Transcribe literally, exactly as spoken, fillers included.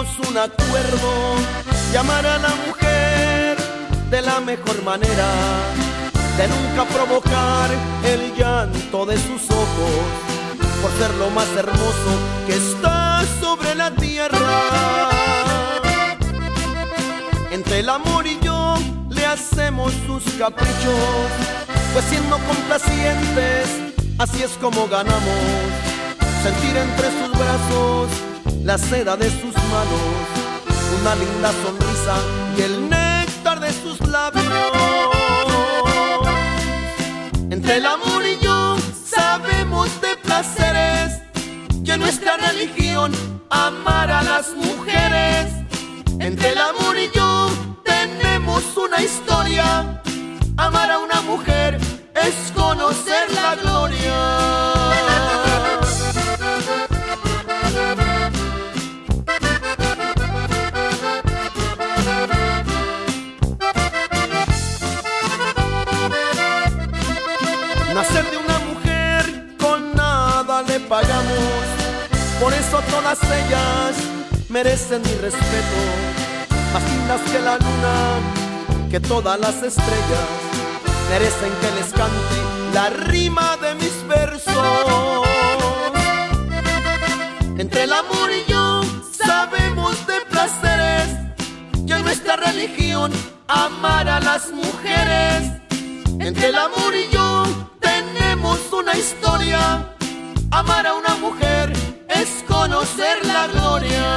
hicimos un acuerdo de amar a la mujer de la mejor manera, de nunca provocar el llanto de sus ojos, por ser lo más hermoso que está sobre la tierra. Entre el amor y yo le hacemos sus caprichos, pues siendo complacientes, así es como ganamos. Sentir entre sus brazos la seda de sus manos, una linda sonrisa y el néctar de sus labios. Entre el amor y yo sabemos de placeres, y en nuestra religión amar a las mujeres. Entre el amor y yo tenemos una historia, amar a una mujer es conocer la gloria. Nacer de una mujer con nada le pagamos, por eso todas ellas merecen mi respeto, más lindas que la luna, que todas las estrellas, merecen que les cante la rima de mis versos. Entre el amor y yo sabemos de placeres, y en nuestra religión amar a las mujeres. Entre el amor y yo tenemos una historia, amar a una mujer es conocer la gloria.